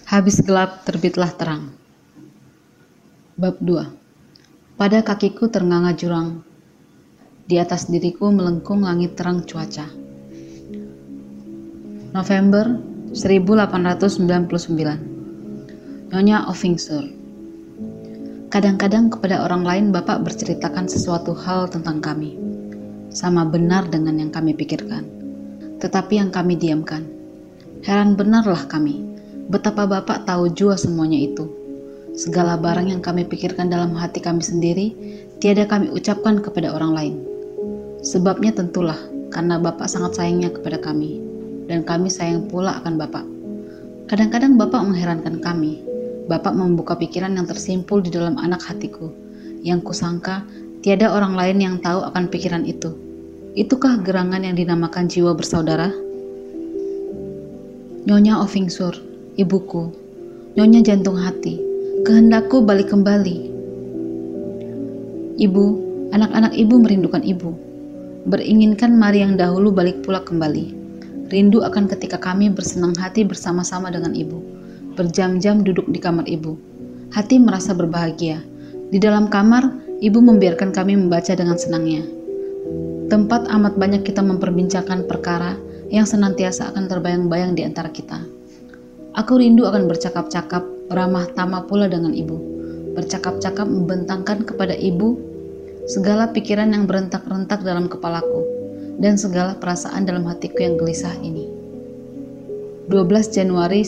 Habis gelap terbitlah terang. Bab 2. Pada kakiku ternganga jurang, di atas diriku melengkung langit terang cuaca. November 1899. Nyonya Ovingsur. Kadang-kadang kepada orang lain Bapak berceritakan sesuatu hal tentang kami, sama benar dengan yang kami pikirkan, tetapi yang kami diamkan. Heran benarlah kami, betapa Bapak tahu jua semuanya itu. Segala barang yang kami pikirkan dalam hati kami sendiri, tiada kami ucapkan kepada orang lain. Sebabnya tentulah karena Bapak sangat sayangnya kepada kami, dan kami sayang pula akan Bapak. Kadang-kadang Bapak mengherankan kami. Bapak membuka pikiran yang tersimpul di dalam anak hatiku, yang kusangka tiada orang lain yang tahu akan pikiran itu. Itukah gerangan yang dinamakan jiwa bersaudara? Nyonya Ovingsur, ibuku, Nyonya jantung hati, kehendakku balik kembali. Ibu, anak-anak ibu merindukan ibu, beringinkan mari yang dahulu balik pula kembali. Rindu akan ketika kami bersenang hati bersama-sama dengan ibu, berjam-jam duduk di kamar ibu. Hati merasa berbahagia. Di dalam kamar, ibu membiarkan kami membaca dengan senangnya. Tempat amat banyak kita memperbincangkan perkara yang senantiasa akan terbayang-bayang di antara kita. Aku rindu akan bercakap-cakap, ramah tamah pula dengan ibu. Bercakap-cakap membentangkan kepada ibu segala pikiran yang berentak-rentak dalam kepalaku dan segala perasaan dalam hatiku yang gelisah ini. 12 Januari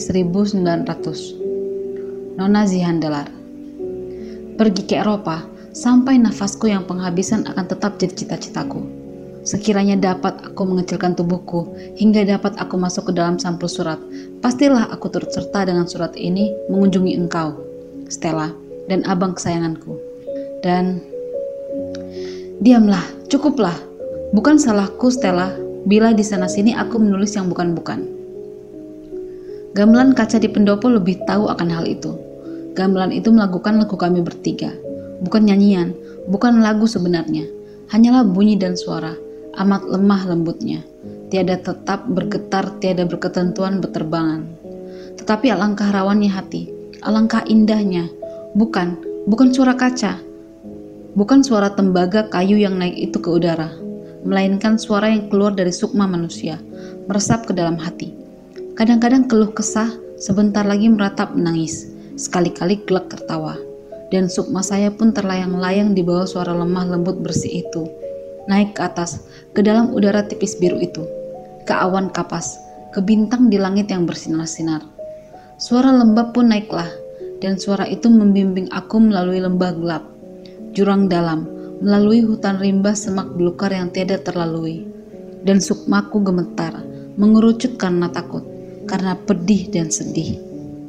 1900. Nona Zihandalar. Pergi ke Eropa sampai nafasku yang penghabisan akan tetap jadi cita-citaku. Sekiranya dapat aku mengecilkan tubuhku hingga dapat aku masuk ke dalam sampul surat, pastilah aku turut serta dengan surat ini mengunjungi engkau, Stella, dan abang kesayanganku. Dan diamlah, cukuplah. Bukan salahku, Stella, bila di sana-sini aku menulis yang bukan-bukan. Gamelan kaca di pendopo lebih tahu akan hal itu. Gamelan itu melakukan lagu kami bertiga, bukan nyanyian, bukan lagu sebenarnya, hanyalah bunyi dan suara, amat lemah lembutnya, tiada tetap bergetar, tiada berketentuan berterbangan. Tetapi alangkah rawannya hati, alangkah indahnya, bukan suara kaca, bukan suara tembaga kayu yang naik itu ke udara, melainkan suara yang keluar dari sukma manusia, meresap ke dalam hati. Kadang-kadang keluh kesah, sebentar lagi meratap menangis, sekali-kali gelak tertawa, dan sukma saya pun terlayang-layang di bawah suara lemah lembut bersih itu, naik ke atas, ke dalam udara tipis biru itu, ke awan kapas, ke bintang di langit yang bersinar-sinar. Suara lembab pun naiklah, dan suara itu membimbing aku melalui lembah gelap, jurang dalam, melalui hutan rimba semak belukar yang tiada terlalui, dan sukmaku gemetar, mengerucut karena takut, karena pedih dan sedih.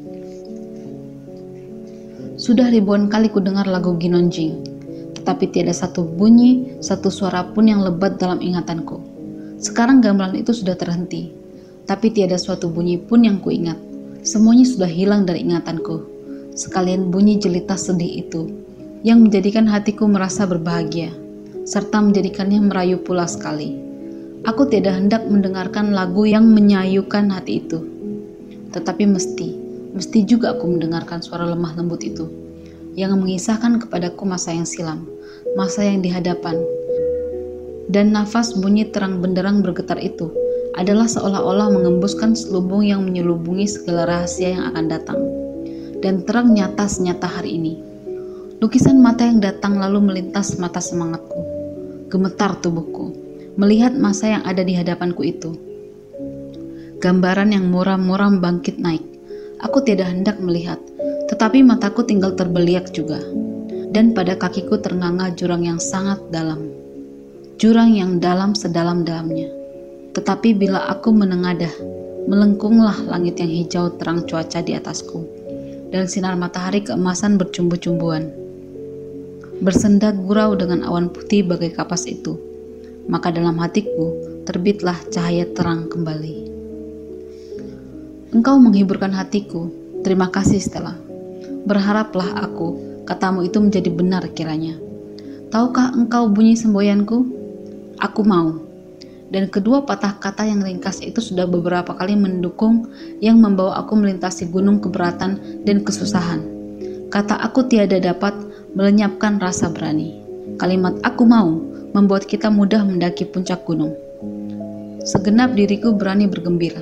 Sudah ribuan kali ku dengar lagu Ginonjing, tetapi tiada satu bunyi, satu suara pun yang lebat dalam ingatanku. Sekarang gamelan itu sudah terhenti, tapi tiada suatu bunyi pun yang kuingat. Semuanya sudah hilang dari ingatanku, sekalian bunyi jelita sedih itu, yang menjadikan hatiku merasa berbahagia, serta menjadikannya merayu pula sekali. Aku tiada hendak mendengarkan lagu yang menyayukan hati itu, tetapi mesti juga aku mendengarkan suara lemah lembut itu, yang mengisahkan kepadaku masa yang silam, masa yang di hadapan. Dan nafas bunyi terang benderang bergetar itu adalah seolah-olah mengembuskan selubung yang menyelubungi segala rahasia yang akan datang, dan terang nyata senyata hari ini. Lukisan mata yang datang lalu melintas mata semangatku. Gemetar tubuhku melihat masa yang ada di hadapanku itu. Gambaran yang muram-muram bangkit naik. Aku tidak hendak melihat, tetapi mataku tinggal terbeliak juga. Dan pada kakiku ternganga jurang yang sangat dalam. Jurang yang dalam sedalam-dalamnya. Tetapi bila aku menengadah, melengkunglah langit yang hijau terang cuaca di atasku, dan sinar matahari keemasan bercumbu-cumbuan, bersenda gurau dengan awan putih bagai kapas itu. Maka dalam hatiku terbitlah cahaya terang kembali. Engkau menghiburkan hatiku. Terima kasih, Stella. Berharaplah aku, katamu itu menjadi benar kiranya. Tahukah engkau bunyi semboyanku? Aku mau. dan kedua patah kata yang ringkas itu sudah beberapa kali mendukung yang membawa aku melintasi gunung keberatan dan kesusahan. Kata aku tiada dapat melenyapkan rasa berani. Kalimat aku mau membuat kita mudah mendaki puncak gunung. Segenap diriku berani bergembira.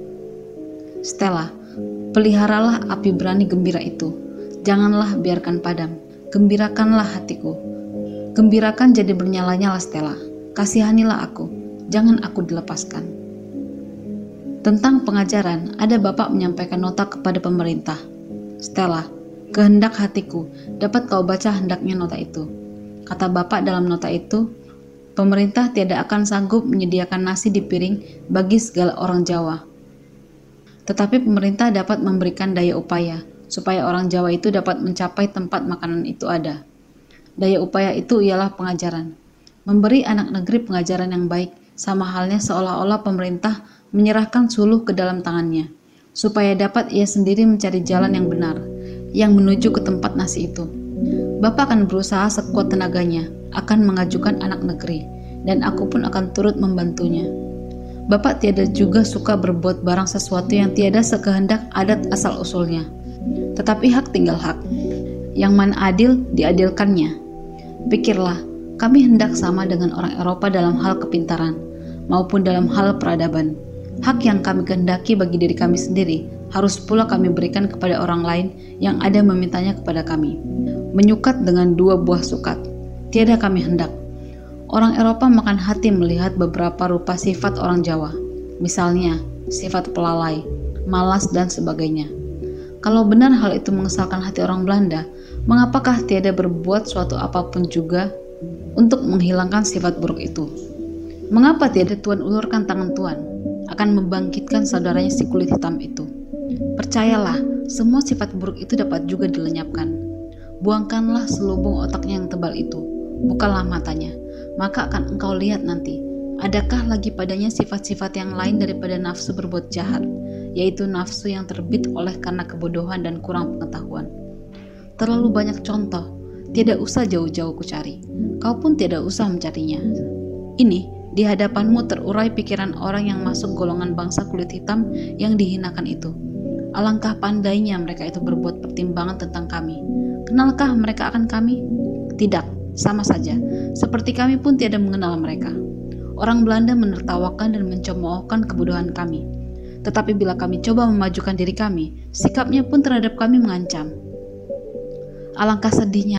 Stella, peliharalah api berani gembira itu. Janganlah biarkan padam. Gembirakanlah hatiku. Gembirakan jadi bernyala-nyala, Stella. Kasihanilah aku. Jangan aku dilepaskan. Tentang pengajaran, ada bapak menyampaikan nota kepada pemerintah. Stella, kehendak hatiku, dapat kau baca hendaknya nota itu. Kata bapak dalam nota itu, pemerintah tiada akan sanggup menyediakan nasi di piring bagi segala orang Jawa. Tetapi pemerintah dapat memberikan daya upaya, supaya orang Jawa itu dapat mencapai tempat makanan itu ada. Daya upaya itu ialah pengajaran. Memberi anak negeri pengajaran yang baik, sama halnya seolah-olah pemerintah menyerahkan suluh ke dalam tangannya, supaya dapat ia sendiri mencari jalan yang benar, yang menuju ke tempat nasi itu. Bapak akan berusaha sekuat tenaganya, akan mengajukan anak negeri, dan aku pun akan turut membantunya. Bapak tiada juga suka berbuat barang sesuatu yang tiada sekehendak adat asal-usulnya. Tetapi hak tinggal hak. Yang mana adil, diadilkannya. Pikirlah, kami hendak sama dengan orang Eropa dalam hal kepintaran, maupun dalam hal peradaban. Hak yang kami kehendaki bagi diri kami sendiri, harus pula kami berikan kepada orang lain yang ada memintanya kepada kami. Menyukat dengan dua buah sukat, tiada kami hendak. Orang Eropa makan hati melihat beberapa rupa sifat orang Jawa, misalnya sifat pelalai, malas, dan sebagainya. Kalau benar hal itu mengesalkan hati orang Belanda, mengapakah tiada berbuat suatu apapun juga untuk menghilangkan sifat buruk itu? Mengapa tiada Tuan ulurkan tangan Tuan akan membangkitkan saudaranya si kulit hitam itu? Percayalah, semua sifat buruk itu dapat juga dilenyapkan. Buangkanlah selubung otaknya yang tebal itu, bukalah matanya, maka akan engkau lihat nanti, adakah lagi padanya sifat-sifat yang lain daripada nafsu berbuat jahat, yaitu nafsu yang terbit oleh karena kebodohan dan kurang pengetahuan. Terlalu banyak contoh, tidak usah jauh-jauh ku cari. Kau pun tidak usah mencarinya. Ini, di hadapanmu terurai pikiran orang yang masuk golongan bangsa kulit hitam yang dihinakan itu. Alangkah pandainya mereka itu berbuat pertimbangan tentang kami. Kenalkah mereka akan kami? Tidak, sama saja. Seperti kami pun tiada mengenal mereka. Orang Belanda menertawakan dan mencemoohkan kebodohan kami. Tetapi bila kami coba memajukan diri kami, sikapnya pun terhadap kami mengancam. Alangkah sedihnya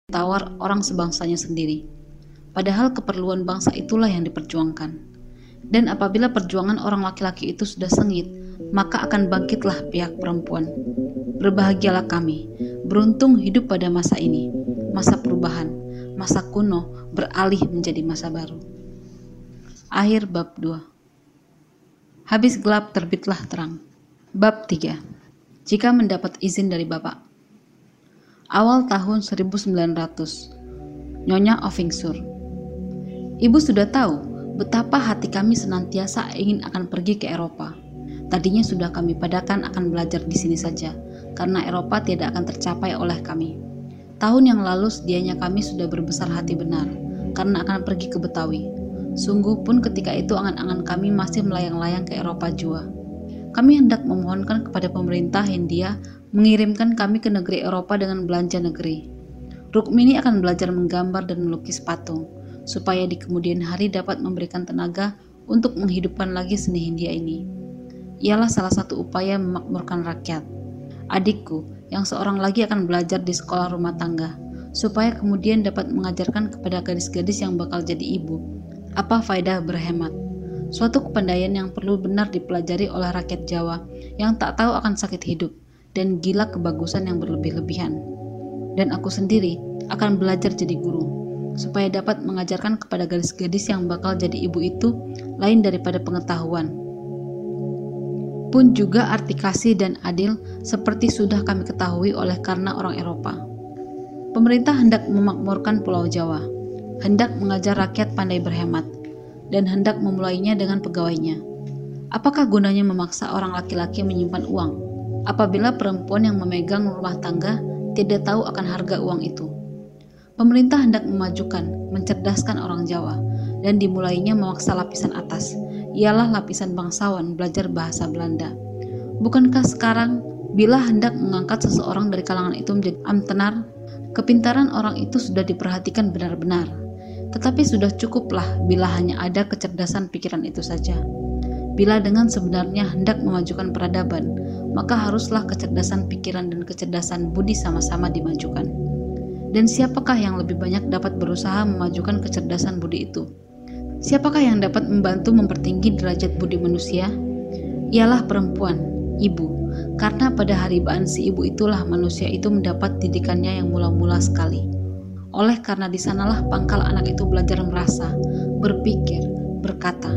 tawar orang sebangsanya sendiri. Padahal keperluan bangsa itulah yang diperjuangkan. Dan apabila perjuangan orang laki-laki itu sudah sengit, maka akan bangkitlah pihak perempuan. Berbahagialah kami, beruntung hidup pada masa ini, masa perubahan, masa kuno beralih menjadi masa baru. Akhir bab 2. Habis gelap terbitlah terang. Bab 3. Jika mendapat izin dari Bapak. Awal tahun 1900. Nyonya Ovingsur. Ibu sudah tahu betapa hati kami senantiasa ingin akan pergi ke Eropa. Tadinya sudah kami padakan akan belajar di sini saja, karena Eropa tidak akan tercapai oleh kami. Tahun yang lalu sedianya kami sudah berbesar hati benar, karena akan pergi ke Betawi. Sungguh pun ketika itu angan-angan kami masih melayang-layang ke Eropa jua. Kami hendak memohonkan kepada pemerintah Hindia mengirimkan kami ke negeri Eropa dengan belanja negeri. Rukmini akan belajar menggambar dan melukis patung, supaya di kemudian hari dapat memberikan tenaga untuk menghidupkan lagi seni Hindia ini. Ialah salah satu upaya memakmurkan rakyat. Adikku, yang seorang lagi akan belajar di sekolah rumah tangga, supaya kemudian dapat mengajarkan kepada gadis-gadis yang bakal jadi ibu, apa faedah berhemat. Suatu kepandaian yang perlu benar dipelajari oleh rakyat Jawa yang tak tahu akan sakit hidup dan gila kebagusan yang berlebih-lebihan. Dan aku sendiri akan belajar jadi guru, supaya dapat mengajarkan kepada gadis-gadis yang bakal jadi ibu itu lain daripada pengetahuan. Pun juga arti kasih dan adil seperti sudah kami ketahui oleh karena orang Eropa. Pemerintah hendak memakmurkan Pulau Jawa, hendak mengajar rakyat pandai berhemat, dan hendak memulainya dengan pegawainya. Apakah gunanya memaksa orang laki-laki menyimpan uang, apabila perempuan yang memegang rumah tangga tidak tahu akan harga uang itu? Pemerintah hendak memajukan, mencerdaskan orang Jawa, dan dimulainya memaksa lapisan atas, ialah lapisan bangsawan belajar bahasa Belanda. Bukankah sekarang, bila hendak mengangkat seseorang dari kalangan itu menjadi amtenar, kepintaran orang itu sudah diperhatikan benar-benar. Tetapi sudah cukuplah bila hanya ada kecerdasan pikiran itu saja. Bila dengan sebenarnya hendak memajukan peradaban, maka haruslah kecerdasan pikiran dan kecerdasan budi sama-sama dimajukan. Dan siapakah yang lebih banyak dapat berusaha memajukan kecerdasan budi itu? Siapakah yang dapat membantu mempertinggi derajat budi manusia? Ialah perempuan, ibu, karena pada haribaan si ibu itulah manusia itu mendapat didikannya yang mula-mula sekali. Oleh karena di sanalah pangkal anak itu belajar merasa, berpikir, berkata.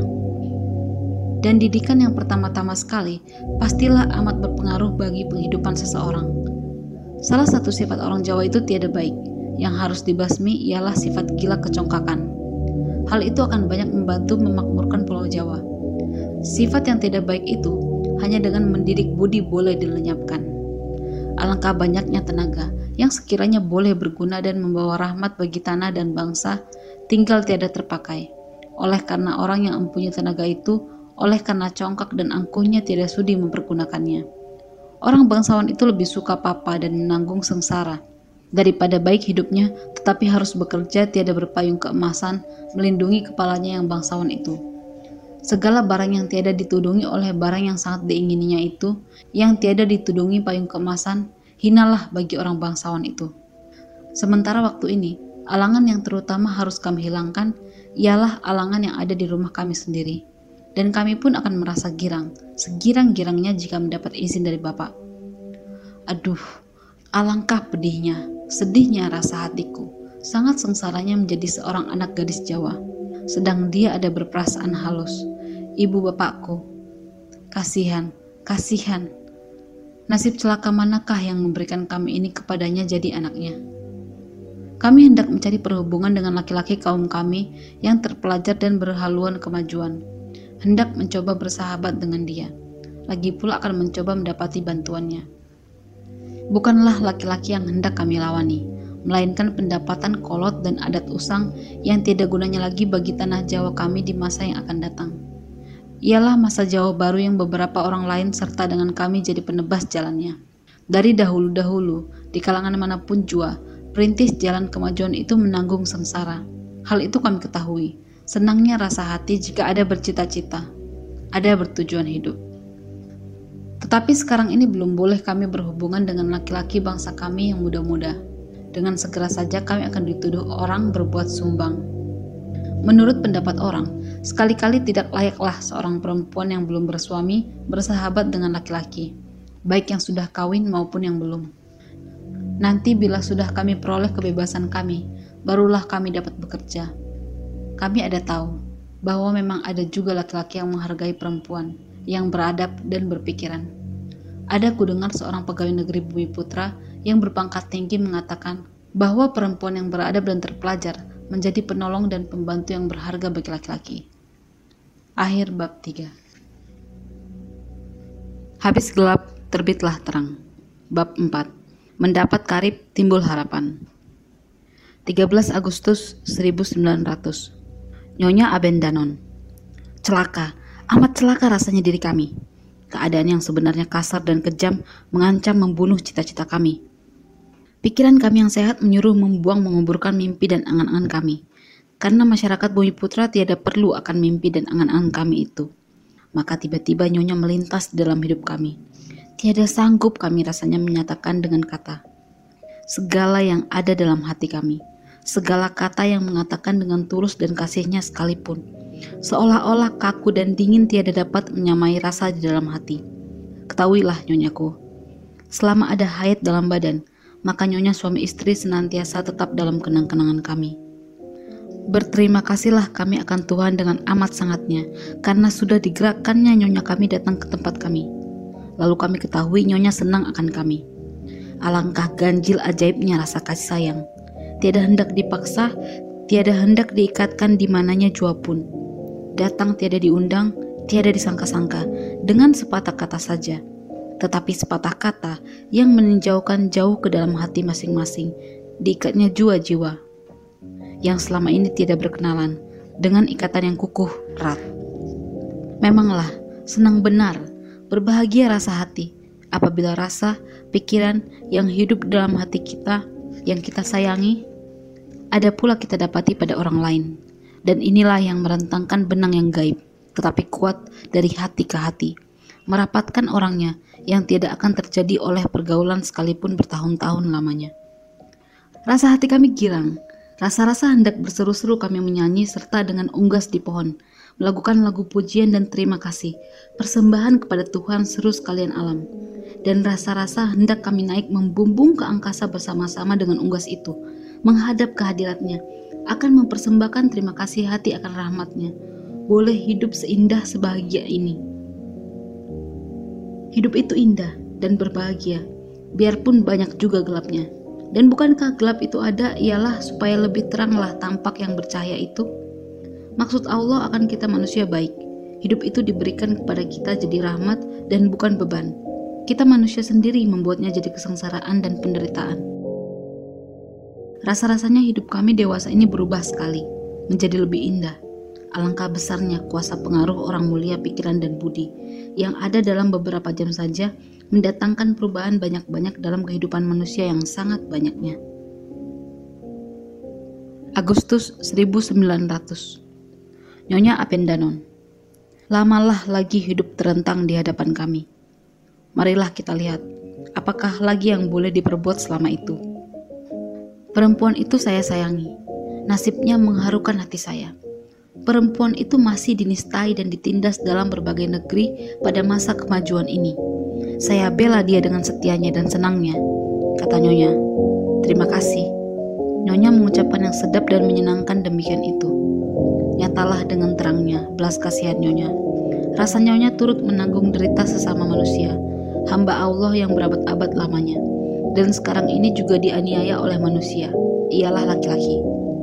Dan didikan yang pertama-tama sekali pastilah amat berpengaruh bagi penghidupan seseorang. Salah satu sifat orang Jawa itu tiada baik, yang harus dibasmi ialah sifat gila kecongkakan. Hal itu akan banyak membantu memakmurkan Pulau Jawa. Sifat yang tidak baik itu hanya dengan mendidik budi boleh dilenyapkan. Alangkah banyaknya tenaga yang sekiranya boleh berguna dan membawa rahmat bagi tanah dan bangsa, tinggal tiada terpakai. Oleh karena orang yang mempunyai tenaga itu, oleh karena congkak dan angkuhnya tidak sudi mempergunakannya. Orang bangsawan itu lebih suka papa dan menanggung sengsara, daripada baik hidupnya tetapi harus bekerja tiada berpayung keemasan, melindungi kepalanya yang bangsawan itu. Segala barang yang tiada ditudungi oleh barang yang sangat diingininya itu, yang tiada ditudungi payung keemasan, hinalah bagi orang bangsawan itu. Sementara waktu ini, alangan yang terutama harus kami hilangkan, ialah alangan yang ada di rumah kami sendiri. Dan kami pun akan merasa girang, segirang-girangnya jika mendapat izin dari Bapak. Aduh, alangkah pedihnya, sedihnya rasa hatiku, sangat sengsaranya menjadi seorang anak gadis Jawa, sedang dia ada berperasaan halus. Ibu bapakku, kasihan, kasihan. Nasib celaka manakah yang memberikan kami ini kepadanya jadi anaknya? Kami hendak mencari perhubungan dengan laki-laki kaum kami yang terpelajar dan berhaluan kemajuan. Hendak mencoba bersahabat dengan dia. Lagi pula akan mencoba mendapati bantuannya. Bukanlah laki-laki yang hendak kami lawani, melainkan pendapatan kolot dan adat usang yang tidak gunanya lagi bagi tanah Jawa kami di masa yang akan datang. Ialah masa Jawa baru yang beberapa orang lain serta dengan kami jadi penebas jalannya. Dari dahulu-dahulu, di kalangan manapun jua, perintis jalan kemajuan itu menanggung sengsara. Hal itu kami ketahui. Senangnya rasa hati jika ada bercita-cita, ada bertujuan hidup. Tetapi sekarang ini belum boleh kami berhubungan dengan laki-laki bangsa kami yang muda-muda. dengan segera saja kami akan dituduh orang berbuat sumbang. Menurut pendapat orang, sekali-kali tidak layaklah seorang perempuan yang belum bersuami bersahabat dengan laki-laki, baik yang sudah kawin maupun yang belum. Nanti bila sudah kami peroleh kebebasan kami, barulah kami dapat bekerja. Kami ada tahu bahwa memang ada juga laki-laki yang menghargai perempuan, yang beradab dan berpikiran. Ada kudengar seorang pegawai negeri Bumiputra yang berpangkat tinggi mengatakan bahwa perempuan yang beradab dan terpelajar menjadi penolong dan pembantu yang berharga bagi laki-laki. Akhir bab 3. Habis gelap, terbitlah terang. Bab 4. Mendapat karib, timbul harapan. 13 Agustus 1900. Nyonya Abendanon. Celaka, amat celaka rasanya diri kami. Keadaan yang sebenarnya kasar dan kejam mengancam membunuh cita-cita kami. Pikiran kami yang sehat menyuruh membuang menguburkan mimpi dan angan-angan kami. Karena masyarakat Bumiputra tiada perlu akan mimpi dan angan-angan kami itu. Maka tiba-tiba nyonya melintas di dalam hidup kami. Tiada sanggup kami rasanya menyatakan dengan kata segala yang ada dalam hati kami. Segala kata yang mengatakan dengan tulus dan kasihnya sekalipun, seolah-olah kaku dan dingin tiada dapat menyamai rasa di dalam hati. Ketahuilah nyonyaku, selama ada haid dalam badan, maka nyonya suami istri senantiasa tetap dalam kenang-kenangan kami. Berterima kasihlah kami akan Tuhan dengan amat sangatnya, karena sudah digerakkannya nyonya kami datang ke tempat kami. Lalu kami ketahui nyonya senang akan kami. Alangkah ganjil ajaibnya rasa kasih sayang. Tiada hendak dipaksa, tiada hendak diikatkan di mananya jua pun. Datang tiada diundang, tiada disangka-sangka, dengan sepatah kata saja. Tetapi sepatah kata yang meninjaukan jauh ke dalam hati masing-masing, diikatnya jua jiwa yang selama ini tidak berkenalan, dengan ikatan yang kukuh erat. Memanglah, senang benar, berbahagia rasa hati, apabila rasa, pikiran yang hidup dalam hati kita, yang kita sayangi, ada pula kita dapati pada orang lain. Dan inilah yang merentangkan benang yang gaib, tetapi kuat dari hati ke hati, merapatkan orangnya yang tidak akan terjadi oleh pergaulan sekalipun bertahun-tahun lamanya. Rasa hati kami girang, rasa-rasa hendak berseru-seru kami menyanyi serta dengan unggas di pohon, melakukan lagu pujian dan terima kasih, persembahan kepada Tuhan seru sekalian alam. Dan rasa-rasa hendak kami naik membumbung ke angkasa bersama-sama dengan unggas itu, menghadap ke hadiratnya, akan mempersembahkan terima kasih hati akan rahmatnya. Boleh hidup seindah sebahagia ini. Hidup itu indah dan berbahagia, biarpun banyak juga gelapnya. Dan bukankah gelap itu ada ialah supaya lebih teranglah tampak yang bercahaya itu? Maksud Allah akan kita manusia baik. Hidup itu diberikan kepada kita jadi rahmat dan bukan beban. Kita manusia sendiri membuatnya jadi kesengsaraan dan penderitaan. Rasa-rasanya hidup kami dewasa ini berubah sekali, menjadi lebih indah. Alangkah besarnya kuasa pengaruh orang mulia pikiran dan budi, yang ada dalam beberapa jam saja, mendatangkan perubahan banyak-banyak dalam kehidupan manusia yang sangat banyaknya. Agustus 1900. Nyonya Abendanon. Lamalah lagi hidup terentang di hadapan kami. Marilah kita lihat, apakah lagi yang boleh diperbuat selama itu. Perempuan itu saya sayangi, nasibnya mengharukan hati saya. Perempuan itu masih dinistai dan ditindas dalam berbagai negeri pada masa kemajuan ini. Saya bela dia dengan setianya dan senangnya, kata Nyonya. Terima kasih. Nyonya mengucapkan yang sedap dan menyenangkan demikian itu. Nyatalah dengan terangnya belas kasihan Nyonya. Rasa Nyonya turut menanggung derita sesama manusia, hamba Allah yang berabad-abad lamanya. Dan sekarang ini juga dianiaya oleh manusia, ialah laki-laki.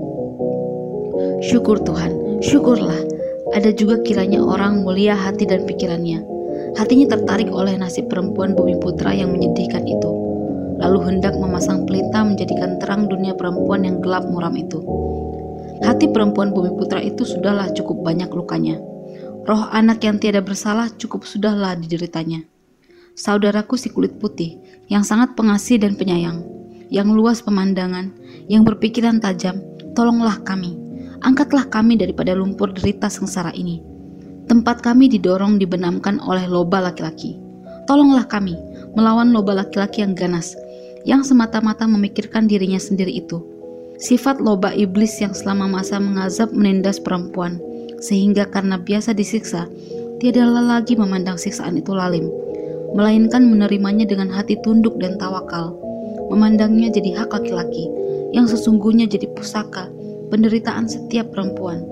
Syukur Tuhan, syukurlah, ada juga kiranya orang mulia hati dan pikirannya. Hatinya tertarik oleh nasib perempuan Bumiputra yang menyedihkan itu, lalu hendak memasang pelita menjadikan terang dunia perempuan yang gelap muram itu. Hati perempuan Bumiputra itu sudahlah cukup banyak lukanya. Roh anak yang tiada bersalah cukup sudahlah dideritanya. Saudaraku si kulit putih, yang sangat pengasih dan penyayang, yang luas pemandangan, yang berpikiran tajam, tolonglah kami, angkatlah kami daripada lumpur derita sengsara ini. Tempat kami didorong dibenamkan oleh loba laki-laki. Tolonglah kami melawan loba laki-laki yang ganas, yang semata-mata memikirkan dirinya sendiri itu. Sifat loba iblis yang selama masa mengazab menindas perempuan, sehingga karena biasa disiksa, tiadalah lagi memandang siksaan itu lalim, melainkan menerimanya dengan hati tunduk dan tawakal, memandangnya jadi hak laki-laki, yang sesungguhnya jadi pusaka penderitaan setiap perempuan.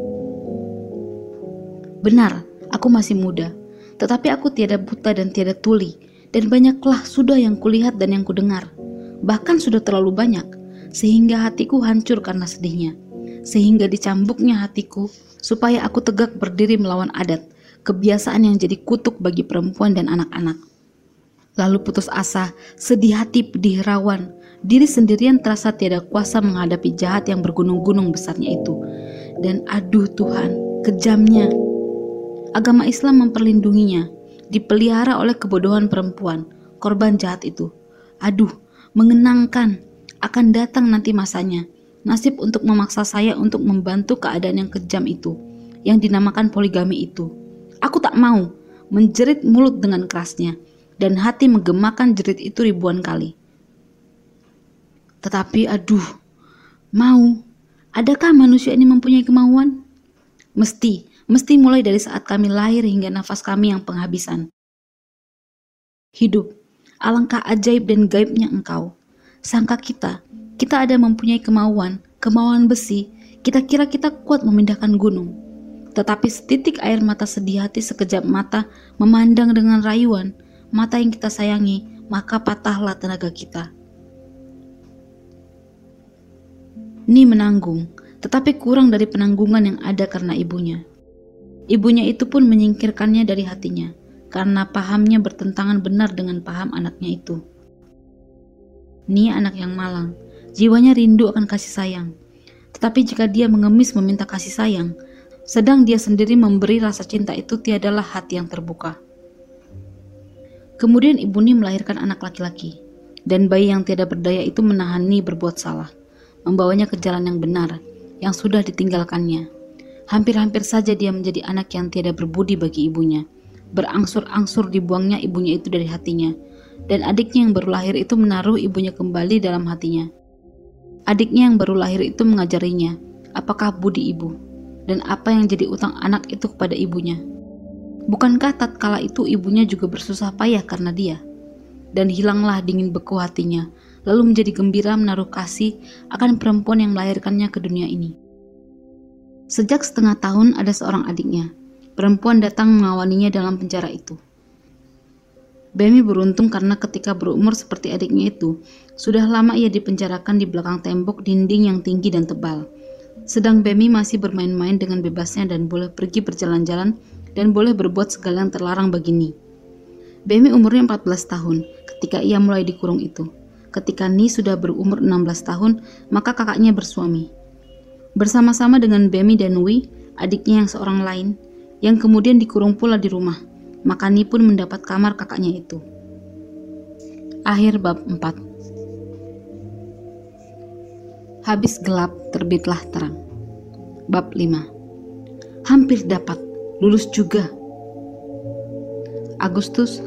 Benar, aku masih muda, tetapi aku tiada buta dan tiada tuli, dan banyaklah sudah yang kulihat dan yang kudengar, bahkan sudah terlalu banyak, sehingga hatiku hancur karena sedihnya, sehingga dicambuknya hatiku, supaya aku tegak berdiri melawan adat, kebiasaan yang jadi kutuk bagi perempuan dan anak-anak. Lalu putus asa, sedih hati, pedih rawan, diri sendirian terasa tiada kuasa menghadapi jahat yang bergunung-gunung besarnya itu. Dan aduh Tuhan, kejamnya. Agama Islam memperlindunginya, dipelihara oleh kebodohan perempuan, korban jahat itu. Aduh, mengenangkan, akan datang nanti masanya, nasib untuk memaksa saya untuk membantu keadaan yang kejam itu, yang dinamakan poligami itu. Aku tak mau, menjerit mulut dengan kerasnya, dan hati menggemakan jerit itu ribuan kali. Tetapi aduh, mau. Adakah manusia ini mempunyai kemauan? Mesti mulai dari saat kami lahir hingga nafas kami yang penghabisan. Hidup, alangkah ajaib dan gaibnya engkau. Sangka kita ada mempunyai kemauan besi, kita kira kita kuat memindahkan gunung. Tetapi setitik air mata sedih hati sekejap mata memandang dengan rayuan, mata yang kita sayangi, maka patahlah tenaga kita. Ni menanggung, tetapi kurang dari penanggungan yang ada karena ibunya. Ibunya itu pun menyingkirkannya dari hatinya, karena pahamnya bertentangan benar dengan paham anaknya itu. Ni anak yang malang, jiwanya rindu akan kasih sayang. Tetapi jika dia mengemis meminta kasih sayang, sedang dia sendiri memberi rasa cinta itu, tiadalah hati yang terbuka. Kemudian ibu Ni melahirkan anak laki-laki, dan bayi yang tiada berdaya itu menahan Ni berbuat salah, membawanya ke jalan yang benar, yang sudah ditinggalkannya. Hampir-hampir saja dia menjadi anak yang tiada berbudi bagi ibunya. Berangsur-angsur dibuangnya ibunya itu dari hatinya, dan adiknya yang baru lahir itu menaruh ibunya kembali dalam hatinya. Adiknya yang baru lahir itu mengajarinya apakah budi ibu, dan apa yang jadi utang anak itu kepada ibunya. Bukankah tatkala itu ibunya juga bersusah payah karena dia? Dan hilanglah dingin beku hatinya, lalu menjadi gembira menaruh kasih akan perempuan yang melahirkannya ke dunia ini. Sejak setengah tahun ada seorang adiknya, perempuan datang mengawaninya dalam penjara itu. Bemi beruntung karena ketika berumur seperti adiknya itu, sudah lama ia dipenjarakan di belakang tembok dinding yang tinggi dan tebal. Sedang Bemi masih bermain-main dengan bebasnya dan boleh pergi berjalan-jalan dan boleh berbuat segala yang terlarang bagi Ni. Bemi umurnya 14 tahun ketika ia mulai dikurung itu. Ketika Ni sudah berumur 16 tahun, maka kakaknya bersuami. Bersama-sama dengan Bemi dan Wi, adiknya yang seorang lain, yang kemudian dikurung pula di rumah, maka Ni pun mendapat kamar kakaknya itu. Akhir bab 4. Habis gelap, terbitlah terang. Bab 5. Hampir dapat, lulus juga. Agustus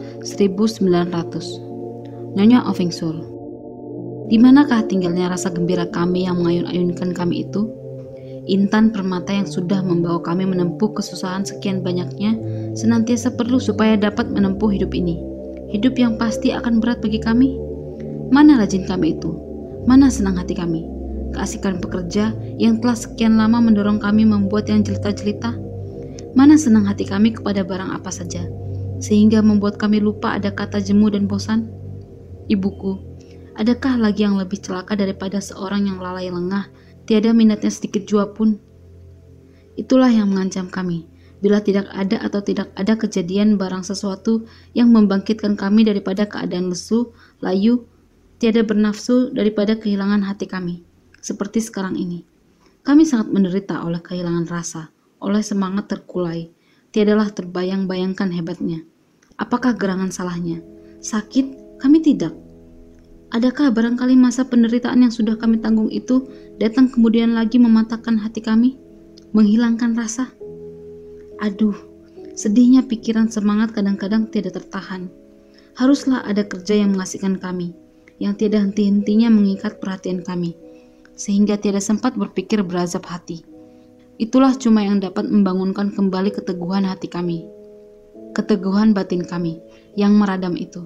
1900. Nyonya Ovingsul. Di manakah tinggalnya rasa gembira kami yang mengayun-ayunkan kami itu? Intan permata yang sudah membawa kami menempuh kesusahan sekian banyaknya senantiasa perlu supaya dapat menempuh hidup ini. Hidup yang pasti akan berat bagi kami. Mana rajin kami itu? Mana senang hati kami? Keasikan pekerja yang telah sekian lama mendorong kami membuat yang jelita-jelita? Mana senang hati kami kepada barang apa saja, sehingga membuat kami lupa ada kata jemu dan bosan? Ibuku, adakah lagi yang lebih celaka daripada seorang yang lalai lengah, tiada minatnya sedikit jua pun? Itulah yang mengancam kami, bila tidak ada atau tidak ada kejadian barang sesuatu yang membangkitkan kami daripada keadaan lesu, layu, tiada bernafsu daripada kehilangan hati kami. Seperti sekarang ini, kami sangat menderita oleh kehilangan rasa, oleh semangat terkulai, tiadalah terbayang-bayangkan hebatnya. Apakah gerangan salahnya? Sakit? Kami tidak. Adakah barangkali masa penderitaan yang sudah kami tanggung itu datang kemudian lagi mematahkan hati kami, menghilangkan rasa? Aduh, sedihnya pikiran semangat kadang-kadang tidak tertahan. Haruslah ada kerja yang mengasihkan kami, yang tiada henti-hentinya mengikat perhatian kami, sehingga tiada sempat berpikir berazab hati. Itulah cuma yang dapat membangunkan kembali keteguhan hati kami, keteguhan batin kami yang meradam itu.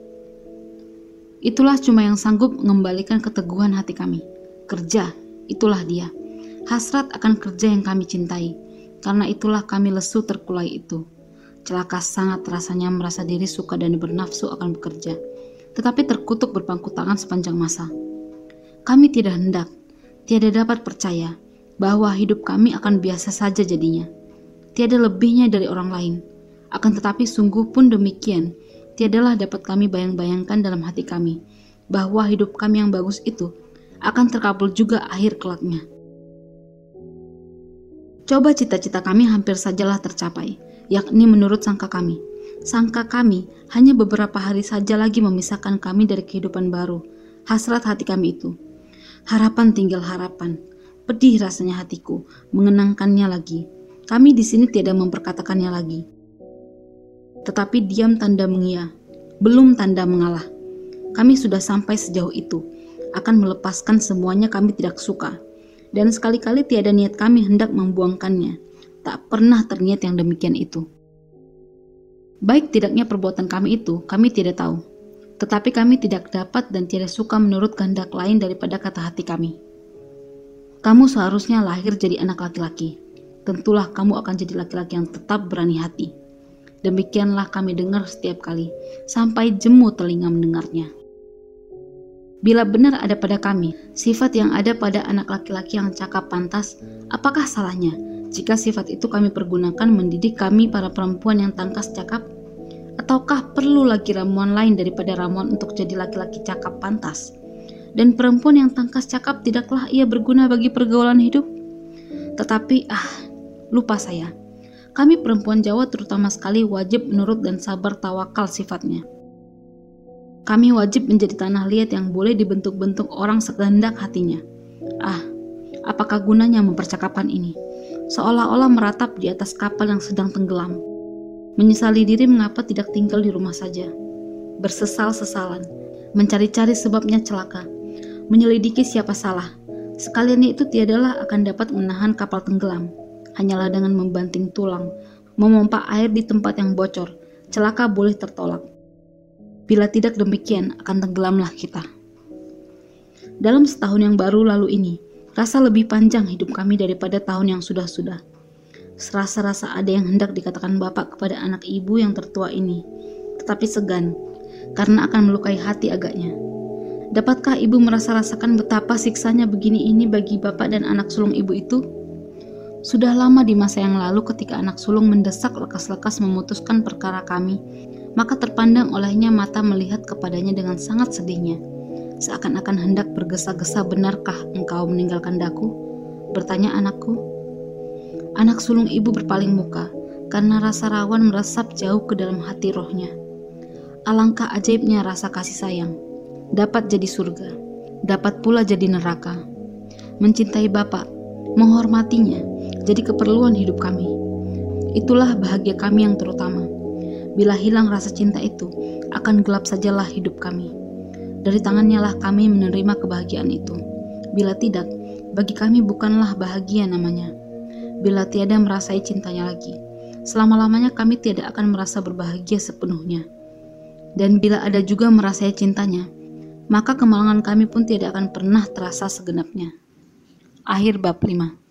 Itulah cuma yang sanggup mengembalikan keteguhan hati kami. Kerja, itulah dia. Hasrat akan kerja yang kami cintai. Karena itulah kami lesu terkulai itu. Celaka sangat rasanya merasa diri suka dan bernafsu akan bekerja, tetapi terkutuk berpangku tangan sepanjang masa. Kami tidak hendak, tiada dapat percaya bahwa hidup kami akan biasa saja jadinya. Tiada lebihnya dari orang lain. Akan tetapi sungguh pun demikian, tiadalah dapat kami bayang-bayangkan dalam hati kami bahwa hidup kami yang bagus itu akan terkabul juga akhir kelaknya. Coba cita-cita kami hampir sajalah tercapai, yakni menurut sangka kami. Sangka kami hanya beberapa hari saja lagi memisahkan kami dari kehidupan baru, hasrat hati kami itu. Harapan tinggal harapan, pedih rasanya hatiku mengenangkannya lagi. Kami di sini tiada memperkatakannya lagi. Tetapi diam tanda mengia, belum tanda mengalah. Kami sudah sampai sejauh itu, akan melepaskan semuanya kami tidak suka. Dan sekali-kali tiada niat kami hendak membuangkannya. Tak pernah terniat yang demikian itu. Baik tidaknya perbuatan kami itu, kami tidak tahu. Tetapi kami tidak dapat dan tidak suka menurut kehendak lain daripada kata hati kami. Kamu seharusnya lahir jadi anak laki-laki. Tentulah kamu akan jadi laki-laki yang tetap berani hati. Demikianlah kami dengar setiap kali, sampai jemu telinga mendengarnya. Bila benar ada pada kami, sifat yang ada pada anak laki-laki yang cakap pantas, apakah salahnya jika sifat itu kami pergunakan mendidik kami para perempuan yang tangkas cakap? Ataukah perlu lagi ramuan lain daripada ramuan untuk jadi laki-laki cakap pantas? Dan perempuan yang tangkas cakap tidaklah ia berguna bagi pergaulan hidup? Tetapi, lupa saya. Kami perempuan Jawa terutama sekali wajib menurut dan sabar tawakal sifatnya. Kami wajib menjadi tanah liat yang boleh dibentuk-bentuk orang sekehendak hatinya. Apakah gunanya mempercakapkan ini? Seolah-olah meratap di atas kapal yang sedang tenggelam. Menyesali diri mengapa tidak tinggal di rumah saja. Bersesal-sesalan, mencari-cari sebabnya celaka, menyelidiki siapa salah. Sekaliannya itu tiadalah akan dapat menahan kapal tenggelam. Hanyalah dengan membanting tulang, memompa air di tempat yang bocor, celaka boleh tertolak. Bila tidak demikian, akan tenggelamlah kita. Dalam setahun yang baru lalu ini, rasa lebih panjang hidup kami daripada tahun yang sudah-sudah. Serasa-rasa ada yang hendak dikatakan bapak kepada anak ibu yang tertua ini, tetapi segan, karena akan melukai hati agaknya. Dapatkah ibu merasa-rasakan betapa siksanya begini ini bagi bapak dan anak sulung ibu itu? Sudah lama di masa yang lalu ketika anak sulung mendesak lekas-lekas memutuskan perkara kami, maka terpandang olehnya mata melihat kepadanya dengan sangat sedihnya. Seakan-akan hendak bergesa-gesa, benarkah engkau meninggalkan daku? Bertanya anakku. Anak sulung ibu berpaling muka, karena rasa rawan meresap jauh ke dalam hati rohnya. Alangkah ajaibnya rasa kasih sayang. Dapat jadi surga, dapat pula jadi neraka. Mencintai bapak, menghormatinya, jadi keperluan hidup kami. Itulah bahagia kami yang terutama. Bila hilang rasa cinta itu, akan gelap sajalah hidup kami. Dari tangannya lah kami menerima kebahagiaan itu. Bila tidak, bagi kami bukanlah bahagia namanya. Bila tiada merasai cintanya lagi, selama-lamanya kami tidak akan merasa berbahagia sepenuhnya. Dan bila ada juga merasai cintanya, maka kemalangan kami pun tidak akan pernah terasa segenapnya. Akhir bab 5.